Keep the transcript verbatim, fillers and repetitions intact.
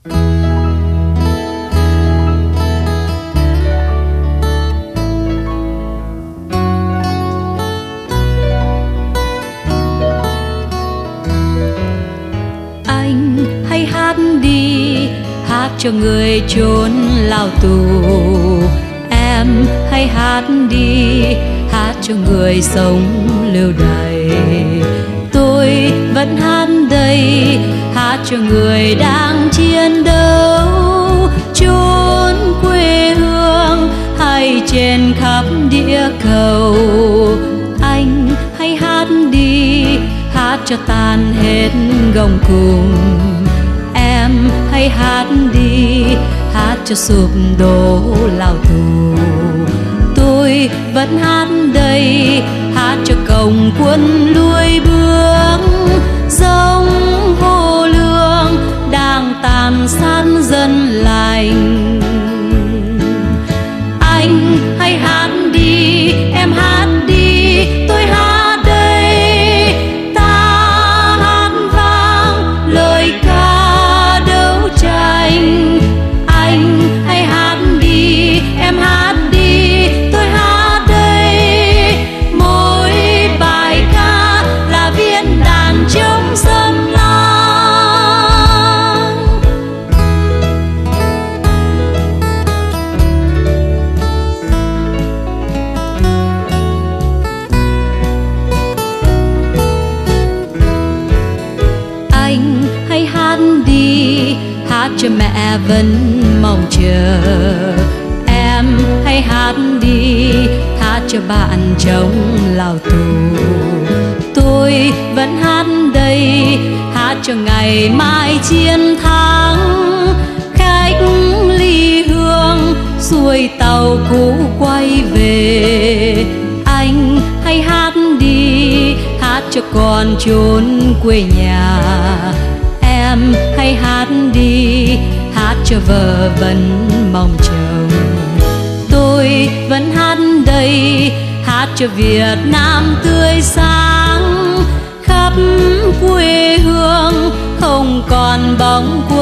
Anh hãy hát đi, hát cho người trốn lao tù. Em hãy hát đi, hát cho người sống lưu đày. Tôi vẫn hát đây, hát cho người đang chiến đấu, chốn quê hương hay trên khắp địa cầu. Anh hãy hát đi, hát cho tan hết gông cùng. Em hãy hát đi, hát cho sụp đổ lao tù. Tôi vẫn hát đây, hát cho công quân lui bước, giống vô lương đang tàn sát dân lành. Anh hãy hát đi, em hát đi, tôi hát đây. Ta hát vang lời ca đấu tranh. Anh hãy hát đi, em hát đi, tôi hát đây. Mỗi bài ca là viên đàn chống xâm lăng. Anh hãy hát đi, hát cho mẹ vẫn mong chờ. Em hãy hát đi, hát cho bạn trong lao tù. Tôi vẫn hát đây, hát cho ngày mai chiến thắng. Khách ly hương xuôi tàu cũ quay về. Anh hãy hát đi, hát cho con chốn quê nhà. Em hãy hát đi, hát cho vợ vẫn mong chồng. Tôi vẫn hát đây, hát cho Việt Nam tươi sáng. Khắp quê hương không còn bóng